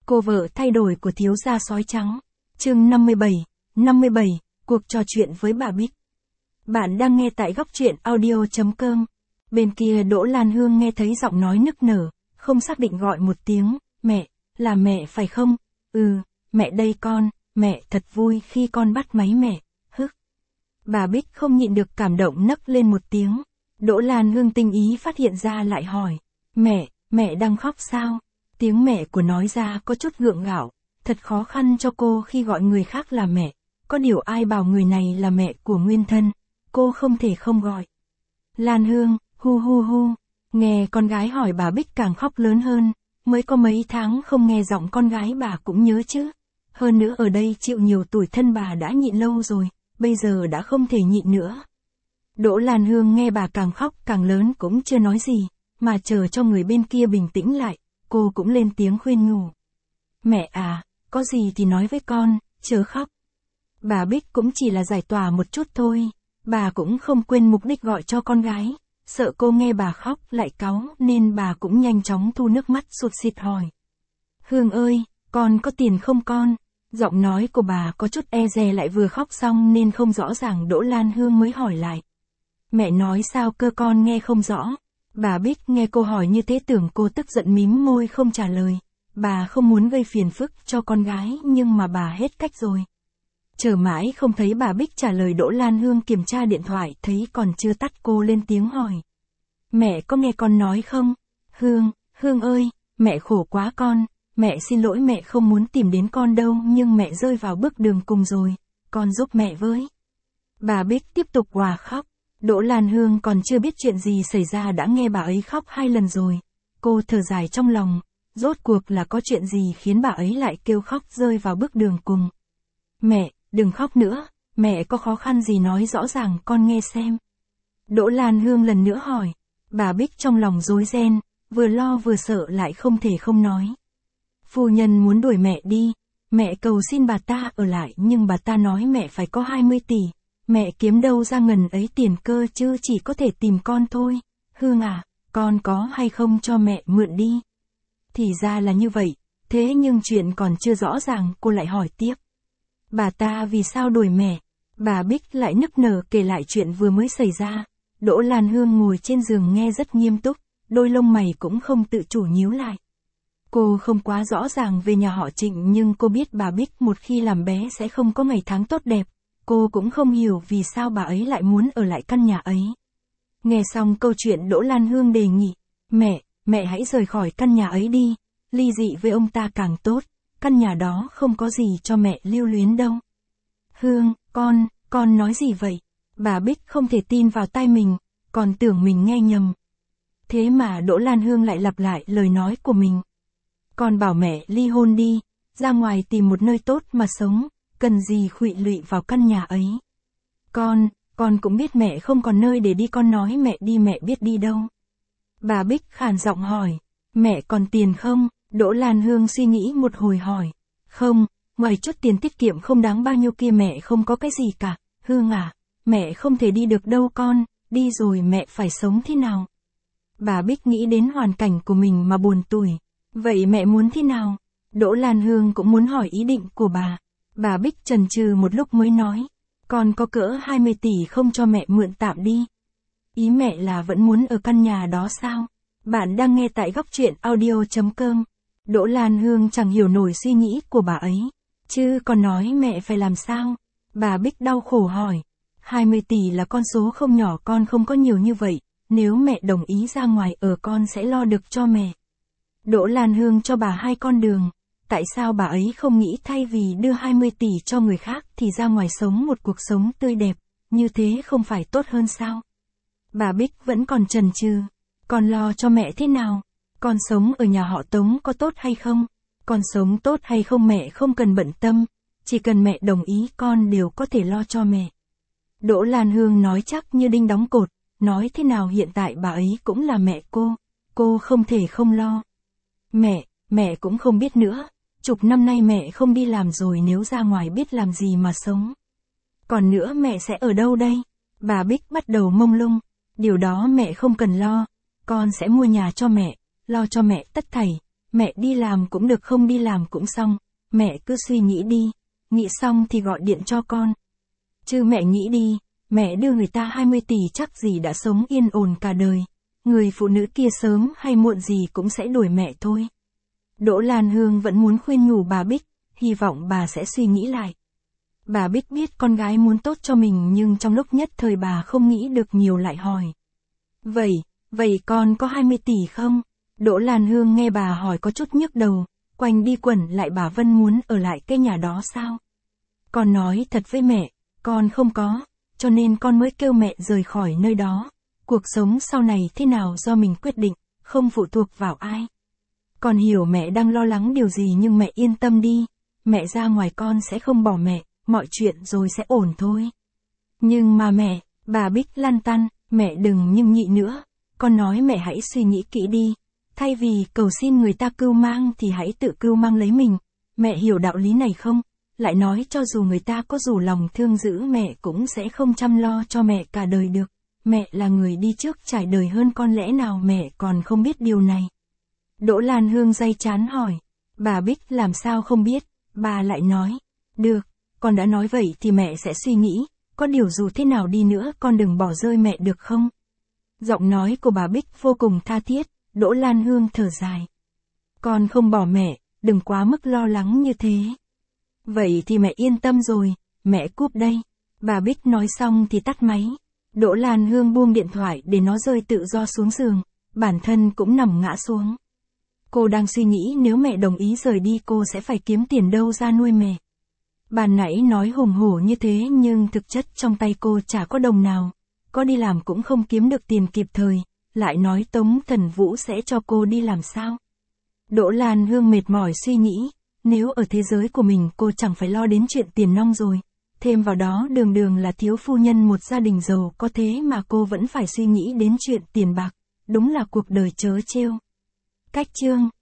Cô vợ thay đổi của thiếu gia sói trắng. Chương 57, cuộc trò chuyện với bà Bích. Bạn đang nghe tại góc truyện audio.com. Bên kia Đỗ Lan Hương nghe thấy giọng nói nức nở, không xác định gọi một tiếng, mẹ, là mẹ phải không? Ừ, mẹ đây con, mẹ thật vui khi con bắt máy mẹ, hức. Bà Bích không nhịn được cảm động nấc lên một tiếng. Đỗ Lan Hương tinh ý phát hiện ra lại hỏi, mẹ đang khóc sao? Tiếng mẹ của nói ra có chút gượng gạo, thật khó khăn cho cô khi gọi người khác là mẹ, có điều ai bảo người này là mẹ của nguyên thân, cô không thể không gọi. Lan Hương, hu hu hu, nghe con gái hỏi bà Bích càng khóc lớn hơn, mới có mấy tháng không nghe giọng con gái bà cũng nhớ chứ. Hơn nữa ở đây chịu nhiều tủi thân bà đã nhịn lâu rồi, bây giờ đã không thể nhịn nữa. Đỗ Lan Hương nghe bà càng khóc càng lớn cũng chưa nói gì, mà chờ cho người bên kia bình tĩnh lại, cô cũng lên tiếng khuyên nhủ. Mẹ à, có gì thì nói với con, chớ khóc. Bà Bích cũng chỉ là giải tỏa một chút thôi, bà cũng không quên mục đích gọi cho con gái, sợ cô nghe bà khóc lại cáu nên bà cũng nhanh chóng thu nước mắt sụt sịt hỏi. Hương ơi, con có tiền không con? Giọng nói của bà có chút e dè lại vừa khóc xong nên không rõ ràng. Đỗ Lan Hương mới hỏi lại. Mẹ nói sao cơ con nghe không rõ. Bà Bích nghe cô hỏi như thế tưởng cô tức giận mím môi không trả lời. Bà không muốn gây phiền phức cho con gái nhưng mà bà hết cách rồi. Chờ mãi không thấy bà Bích trả lời, Đỗ Lan Hương kiểm tra điện thoại thấy còn chưa tắt, cô lên tiếng hỏi. Mẹ có nghe con nói không? Hương ơi, mẹ khổ quá con, mẹ xin lỗi, mẹ không muốn tìm đến con đâu nhưng mẹ rơi vào bước đường cùng rồi, con giúp mẹ với. Bà Bích tiếp tục òa khóc. Đỗ Lan Hương còn chưa biết chuyện gì xảy ra đã nghe bà ấy khóc 2 lần rồi. Cô thở dài trong lòng, rốt cuộc là có chuyện gì khiến bà ấy lại kêu khóc rơi vào bước đường cùng. Mẹ, đừng khóc nữa, mẹ có khó khăn gì nói rõ ràng con nghe xem. Đỗ Lan Hương lần nữa hỏi. Bà Bích trong lòng rối ren, vừa lo vừa sợ lại không thể không nói. Phu nhân muốn đuổi mẹ đi, mẹ cầu xin bà ta ở lại nhưng bà ta nói mẹ phải có 20 tỷ. Mẹ kiếm đâu ra ngần ấy tiền cơ chứ, chỉ có thể tìm con thôi. Hương à, con có hay không cho mẹ mượn đi? Thì ra là như vậy, thế nhưng chuyện còn chưa rõ ràng cô lại hỏi tiếp. Bà ta vì sao đuổi mẹ? Bà Bích lại nức nở kể lại chuyện vừa mới xảy ra. Đỗ Lan Hương ngồi trên giường nghe rất nghiêm túc, đôi lông mày cũng không tự chủ nhíu lại. Cô không quá rõ ràng về nhà họ Trịnh nhưng cô biết bà Bích một khi làm bé sẽ không có ngày tháng tốt đẹp. Cô cũng không hiểu vì sao bà ấy lại muốn ở lại căn nhà ấy. Nghe xong câu chuyện, Đỗ Lan Hương đề nghị. Mẹ hãy rời khỏi căn nhà ấy đi, ly dị với ông ta càng tốt, căn nhà đó không có gì cho mẹ lưu luyến đâu. Hương, con nói gì vậy? Bà Bích không thể tin vào tai mình, còn tưởng mình nghe nhầm. Thế mà Đỗ Lan Hương lại lặp lại lời nói của mình. Con bảo mẹ ly hôn đi, ra ngoài tìm một nơi tốt mà sống, cần gì khuỵu lụy vào căn nhà ấy. Con cũng biết mẹ không còn nơi để đi, con nói mẹ đi mẹ biết đi đâu. Bà Bích khàn giọng hỏi, mẹ còn tiền không? Đỗ Lan Hương suy nghĩ một hồi hỏi, không, ngoài chút tiền tiết kiệm không đáng bao nhiêu kia mẹ không có cái gì cả. Hương à, mẹ không thể đi được đâu con, đi rồi mẹ phải sống thế nào? Bà Bích nghĩ đến hoàn cảnh của mình mà buồn tủi. Vậy mẹ muốn thế nào? Đỗ Lan Hương cũng muốn hỏi ý định của bà. Bà Bích chần chừ một lúc mới nói, con có cỡ 20 tỷ không cho mẹ mượn tạm đi. Ý mẹ là vẫn muốn ở căn nhà đó sao? Bạn đang nghe tại góc truyện audio.com. Đỗ Lan Hương chẳng hiểu nổi suy nghĩ của bà ấy. Chứ còn nói mẹ phải làm sao? Bà Bích đau khổ hỏi. 20 tỷ là con số không nhỏ, con không có nhiều như vậy. Nếu mẹ đồng ý ra ngoài ở con sẽ lo được cho mẹ. Đỗ Lan Hương cho bà 2 con đường. Tại sao bà ấy không nghĩ thay vì đưa 20 tỷ cho người khác thì ra ngoài sống một cuộc sống tươi đẹp, như thế không phải tốt hơn sao? Bà Bích vẫn còn chần chừ. Con lo cho mẹ thế nào? Con sống ở nhà họ Tống có tốt hay không? Con sống tốt hay không mẹ không cần bận tâm, chỉ cần mẹ đồng ý con đều có thể lo cho mẹ. Đỗ Lan Hương nói chắc như đinh đóng cột, nói thế nào hiện tại bà ấy cũng là mẹ cô không thể không lo. Mẹ cũng không biết nữa, chục năm nay mẹ không đi làm rồi, nếu ra ngoài biết làm gì mà sống. Còn nữa mẹ sẽ ở đâu đây? Bà Bích bắt đầu mông lung. Điều đó mẹ không cần lo, con sẽ mua nhà cho mẹ, lo cho mẹ tất thảy, Mẹ đi làm cũng được không đi làm cũng xong, mẹ cứ suy nghĩ đi, nghĩ xong thì gọi điện cho con. Chứ mẹ nghĩ đi, mẹ đưa người ta 20 tỷ chắc gì đã sống yên ổn cả đời. Người phụ nữ kia sớm hay muộn gì cũng sẽ đuổi mẹ thôi. Đỗ Lan Hương vẫn muốn khuyên nhủ bà Bích, hy vọng bà sẽ suy nghĩ lại. Bà Bích biết con gái muốn tốt cho mình nhưng trong lúc nhất thời bà không nghĩ được nhiều lại hỏi. Vậy con có 20 tỷ không? Đỗ Lan Hương nghe bà hỏi có chút nhức đầu, quanh đi quẩn lại bà Vân muốn ở lại cái nhà đó sao? Con nói thật với mẹ, con không có, cho nên con mới kêu mẹ rời khỏi nơi đó. Cuộc sống sau này thế nào do mình quyết định, không phụ thuộc vào ai. Con hiểu mẹ đang lo lắng điều gì nhưng mẹ yên tâm đi, mẹ ra ngoài con sẽ không bỏ mẹ, mọi chuyện rồi sẽ ổn thôi. Nhưng mà mẹ, bà Bích lăn tăn, mẹ đừng nhưng nhị nữa, con nói mẹ hãy suy nghĩ kỹ đi, thay vì cầu xin người ta cưu mang thì hãy tự cưu mang lấy mình, mẹ hiểu đạo lý này không? Lại nói cho dù người ta có dù lòng thương giữ mẹ cũng sẽ không chăm lo cho mẹ cả đời được, mẹ là người đi trước trải đời hơn con lẽ nào mẹ còn không biết điều này. Đỗ Lan Hương day chán hỏi, bà Bích làm sao không biết, bà lại nói, được, con đã nói vậy thì mẹ sẽ suy nghĩ, có điều dù thế nào đi nữa con đừng bỏ rơi mẹ được không? Giọng nói của bà Bích vô cùng tha thiết, Đỗ Lan Hương thở dài. Con không bỏ mẹ, đừng quá mức lo lắng như thế. Vậy thì mẹ yên tâm rồi, mẹ cúp đây. Bà Bích nói xong thì tắt máy. Đỗ Lan Hương buông điện thoại để nó rơi tự do xuống giường, bản thân cũng nằm ngã xuống. Cô đang suy nghĩ nếu mẹ đồng ý rời đi cô sẽ phải kiếm tiền đâu ra nuôi mẹ. Bà nãy nói hùng hổ như thế nhưng thực chất trong tay cô chả có đồng nào, có đi làm cũng không kiếm được tiền kịp thời, lại nói Tống Thần Vũ sẽ cho cô đi làm sao. Đỗ Lan Hương mệt mỏi suy nghĩ, nếu ở thế giới của mình cô chẳng phải lo đến chuyện tiền nong rồi, thêm vào đó đường đường là thiếu phu nhân một gia đình giàu có thế mà cô vẫn phải suy nghĩ đến chuyện tiền bạc, đúng là cuộc đời trớ trêu. Cách chương